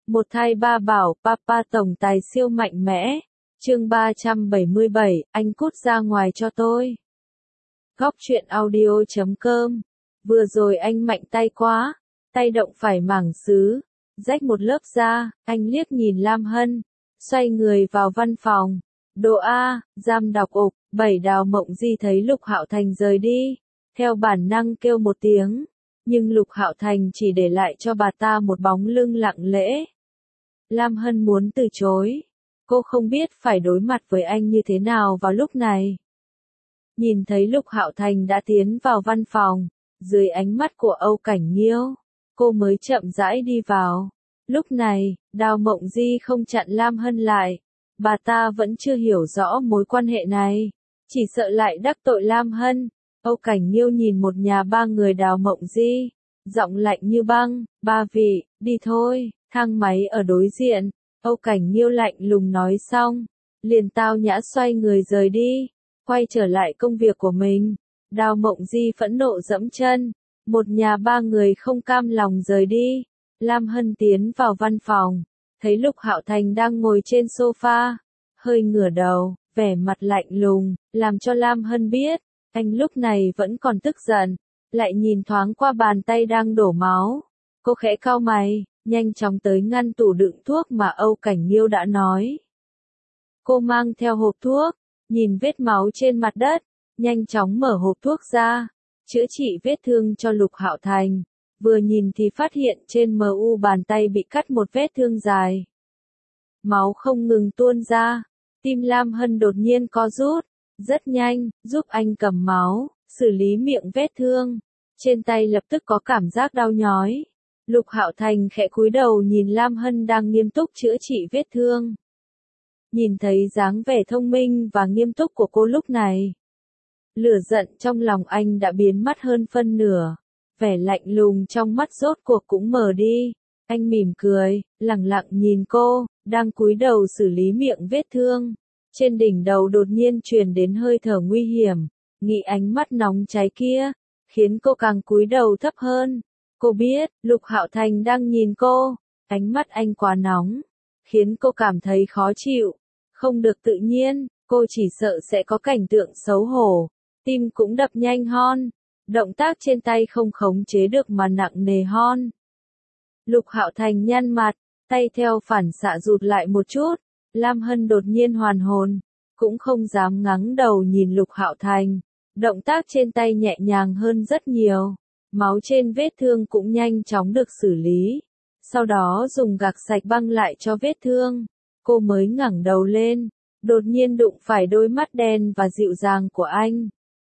Một thai ba bảo, papa tổng tài siêu mạnh mẽ. Chương 377, anh cút ra ngoài cho tôi. Góc truyện audio.com. Vừa rồi anh mạnh tay quá, tay động phải mảng sứ, rách một lớp da, anh liếc nhìn Lam Hân, xoay người vào văn phòng. Độ A, giam đọc ục, 7 Đào Mộng Di thấy Lục Hạo Thành rời đi, theo bản năng kêu một tiếng, nhưng Lục Hạo Thành chỉ để lại cho bà ta một bóng lưng lặng lẽ. Lam Hân muốn từ chối, cô không biết phải đối mặt với anh như thế nào vào lúc này. Nhìn thấy Lục Hạo Thành đã tiến vào văn phòng, dưới ánh mắt của Âu Cảnh Nghiêu, cô mới chậm rãi đi vào. Lúc này, Đào Mộng Di không chặn Lam Hân lại, bà ta vẫn chưa hiểu rõ mối quan hệ này, chỉ sợ lại đắc tội Lam Hân. Âu Cảnh Nghiêu nhìn một nhà ba người Đào Mộng Di, giọng lạnh như băng, ba vị, đi thôi, thang máy ở đối diện. Âu Cảnh Nghiêu lạnh lùng nói xong, liền tao nhã xoay người rời đi, quay trở lại công việc của mình. Đào Mộng Di phẫn nộ dẫm chân, một nhà ba người không cam lòng rời đi. Lam Hân tiến vào văn phòng, thấy Lục Hạo Thành đang ngồi trên sofa, hơi ngửa đầu, vẻ mặt lạnh lùng, làm cho Lam Hân biết, anh lúc này vẫn còn tức giận, lại nhìn thoáng qua bàn tay đang đổ máu. Cô khẽ cau mày, nhanh chóng tới ngăn tủ đựng thuốc mà Âu Cảnh Nghiêu đã nói. Cô mang theo hộp thuốc, nhìn vết máu trên mặt đất, nhanh chóng mở hộp thuốc ra, chữa trị vết thương cho Lục Hạo Thành. Vừa nhìn thì phát hiện trên mu bàn tay bị cắt một vết thương dài. Máu không ngừng tuôn ra, tim Lam Hân đột nhiên co rút, rất nhanh, giúp anh cầm máu, xử lý miệng vết thương. Trên tay lập tức có cảm giác đau nhói. Lục Hạo Thành khẽ cúi đầu nhìn Lam Hân đang nghiêm túc chữa trị vết thương. Nhìn thấy dáng vẻ thông minh và nghiêm túc của cô lúc này, lửa giận trong lòng anh đã biến mất hơn phân nửa. Vẻ lạnh lùng trong mắt rốt cuộc cũng mờ đi. Anh mỉm cười, lẳng lặng nhìn cô, đang cúi đầu xử lý miệng vết thương. Trên đỉnh đầu đột nhiên truyền đến hơi thở nguy hiểm, nghĩ ánh mắt nóng cháy kia, khiến cô càng cúi đầu thấp hơn. Cô biết, Lục Hạo Thành đang nhìn cô, ánh mắt anh quá nóng, khiến cô cảm thấy khó chịu, không được tự nhiên, cô chỉ sợ sẽ có cảnh tượng xấu hổ, tim cũng đập nhanh hon. Động tác trên tay không khống chế được mà nặng nề hon. Lục Hạo Thành nhăn mặt, tay theo phản xạ rụt lại một chút. Lam Hân đột nhiên hoàn hồn, cũng không dám ngẩng đầu nhìn Lục Hạo Thành. Động tác trên tay nhẹ nhàng hơn rất nhiều. Máu trên vết thương cũng nhanh chóng được xử lý. Sau đó dùng gạc sạch băng lại cho vết thương. Cô mới ngẩng đầu lên, đột nhiên đụng phải đôi mắt đen và dịu dàng của anh.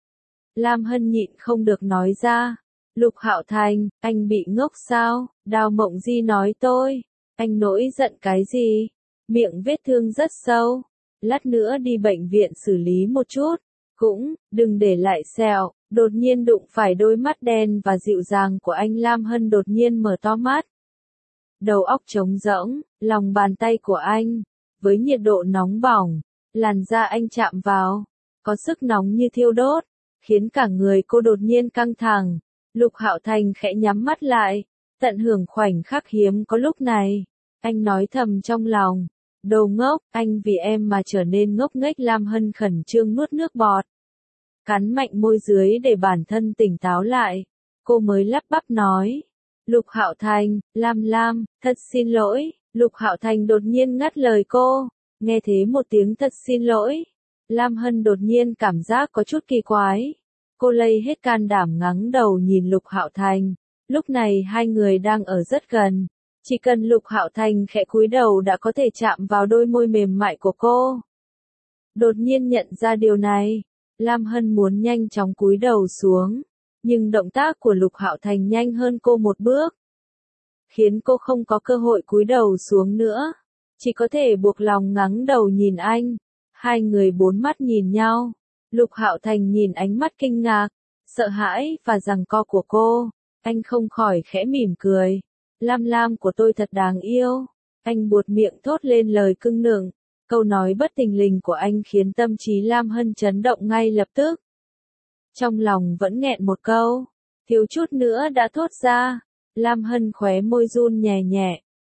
Lam Hân nhịn không được nói ra. Lục Hạo Thành, anh bị ngốc sao? Đào Mộng Di nói tôi. Anh nổi giận cái gì? Miệng vết thương rất sâu. Lát nữa đi bệnh viện xử lý một chút. Cũng, đừng để lại sẹo. Đột nhiên đụng phải đôi mắt đen và dịu dàng của anh. Lam Hân đột nhiên mở to mắt. Đầu óc trống rỗng, lòng bàn tay của anh, với nhiệt độ nóng bỏng, làn da anh chạm vào, có sức nóng như thiêu đốt, khiến cả người cô đột nhiên căng thẳng. Lục Hạo Thành khẽ nhắm mắt lại, tận hưởng khoảnh khắc hiếm có lúc này. Anh nói thầm trong lòng, đồ ngốc, anh vì em mà trở nên ngốc nghếch. Lam Hân khẩn trương nuốt nước bọt, cắn mạnh môi dưới để bản thân tỉnh táo lại. Cô mới lắp bắp nói, Lục Hạo Thành, Lam, thật xin lỗi. Lục Hạo Thành đột nhiên ngắt lời cô, nghe thế một tiếng thật xin lỗi. Lam Hân đột nhiên cảm giác có chút kỳ quái. Cô lấy hết can đảm ngẩng đầu nhìn Lục Hạo Thành. Lúc này hai người đang ở rất gần. Chỉ cần Lục Hạo Thành khẽ cúi đầu đã có thể chạm vào đôi môi mềm mại của cô. Đột nhiên nhận ra điều này, Lam Hân muốn nhanh chóng cúi đầu xuống. Nhưng động tác của Lục Hạo Thành nhanh hơn cô một bước, khiến cô không có cơ hội cúi đầu xuống nữa. Chỉ có thể buộc lòng ngẩng đầu nhìn anh. Hai người bốn mắt nhìn nhau. Lục Hạo Thành nhìn ánh mắt kinh ngạc, sợ hãi và giằng co của cô. Anh không khỏi khẽ mỉm cười. Lam của tôi thật đáng yêu. Anh buột miệng thốt lên lời cưng nựng. Câu nói bất thình lình của anh khiến tâm trí Lam Hân chấn động ngay lập tức. Trong lòng vẫn nghẹn một câu, thiếu chút nữa đã thốt ra. Lam Hân khóe môi run nhẹ nhẹ,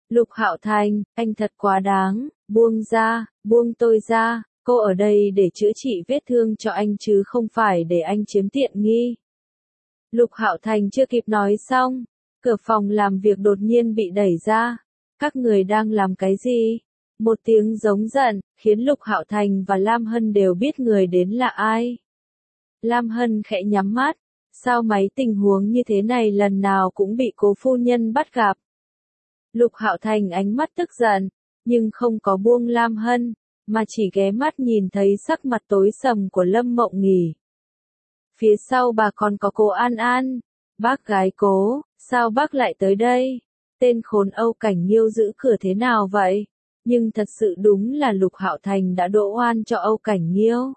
Lục Hạo Thành, anh thật quá đáng, buông ra, buông tôi ra, cô ở đây để chữa trị vết thương cho anh chứ không phải để anh chiếm tiện nghi. Lục Hạo Thành chưa kịp nói xong, cửa phòng làm việc đột nhiên bị đẩy ra. Các người đang làm cái gì? Một tiếng giống giận, khiến Lục Hạo Thành và Lam Hân đều biết người đến là ai. Lam Hân khẽ nhắm mắt, sao mấy tình huống như thế này lần nào cũng bị cố phu nhân bắt gặp. Lục Hạo Thành ánh mắt tức giận, nhưng không có buông Lam Hân, mà chỉ ghé mắt nhìn thấy sắc mặt tối sầm của Lâm Mộng Nghì. Phía sau bà còn có cô An An. Bác gái Cố, sao bác lại tới đây? Tên khốn Âu Cảnh Nghiêu giữ cửa thế nào vậy? Nhưng thật sự đúng là Lục Hạo Thành đã đổ oan cho Âu Cảnh Nghiêu.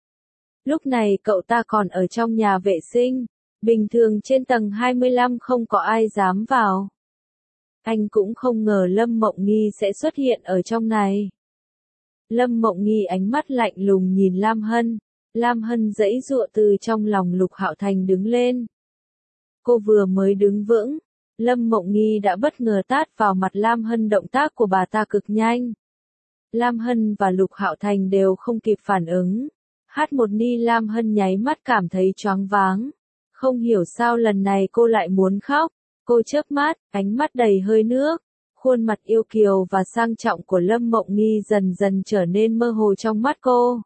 Lúc này cậu ta còn ở trong nhà vệ sinh, bình thường trên tầng 25 không có ai dám vào. Anh cũng không ngờ Lâm Mộng Nghi sẽ xuất hiện ở trong này. Lâm Mộng Nghi ánh mắt lạnh lùng nhìn Lam Hân. Lam Hân giãy giụa từ trong lòng Lục Hạo Thành đứng lên. Cô vừa mới đứng vững, Lâm Mộng Nghi đã bất ngờ tát vào mặt Lam Hân, động tác của bà ta cực nhanh. Lam Hân và Lục Hạo Thành đều không kịp phản ứng. H1 Lam Hân nháy mắt cảm thấy choáng váng. Không hiểu sao lần này cô lại muốn khóc. Cô chớp mắt, ánh mắt đầy hơi nước. Khuôn mặt yêu kiều và sang trọng của Lâm Mộng Nghi dần dần trở nên mơ hồ trong mắt cô.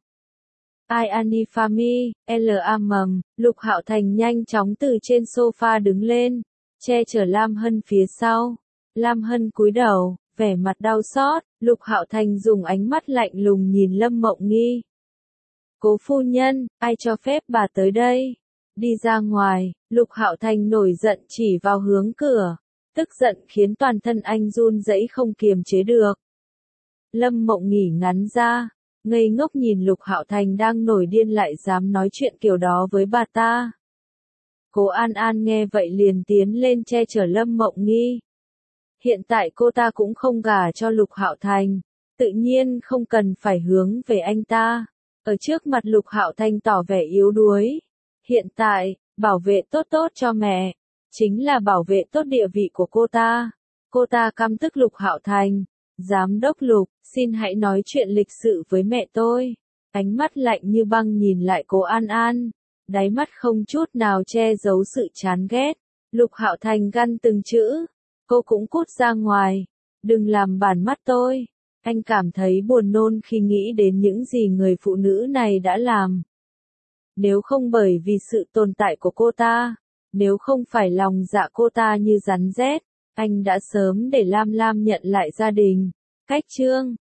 I Anifami, L.A.M. Lục Hạo Thành nhanh chóng từ trên sofa đứng lên, che chở Lam Hân phía sau. Lam Hân cúi đầu, vẻ mặt đau xót. Lục Hạo Thành dùng ánh mắt lạnh lùng nhìn Lâm Mộng Nghi. Cố phu nhân, ai cho phép bà tới đây? Đi ra ngoài. Lục Hạo Thành nổi giận chỉ vào hướng cửa, tức giận khiến toàn thân anh run rẩy không kiềm chế được. Lâm Mộng Nghỉ ngắn ra, ngây ngốc nhìn Lục Hạo Thành đang nổi điên lại dám nói chuyện kiểu đó với bà ta. Cố An An nghe vậy liền tiến lên che chở Lâm Mộng Nghi. Hiện tại cô ta cũng không gả cho Lục Hạo Thành, tự nhiên không cần phải hướng về anh ta. Ở trước mặt Lục Hạo Thành tỏ vẻ yếu đuối. Hiện tại, bảo vệ tốt tốt cho mẹ, chính là bảo vệ tốt địa vị của cô ta. Cô ta căm tức Lục Hạo Thành. Giám đốc Lục, xin hãy nói chuyện lịch sự với mẹ tôi. Ánh mắt lạnh như băng nhìn lại cô An An. Đáy mắt không chút nào che giấu sự chán ghét. Lục Hạo Thành gằn từng chữ. Cô cũng cút ra ngoài. Đừng làm bản mắt tôi. Anh cảm thấy buồn nôn khi nghĩ đến những gì người phụ nữ này đã làm. Nếu không bởi vì sự tồn tại của cô ta, nếu không phải lòng dạ cô ta như rắn rết, anh đã sớm để Lam Lam nhận lại gia đình. Cách chương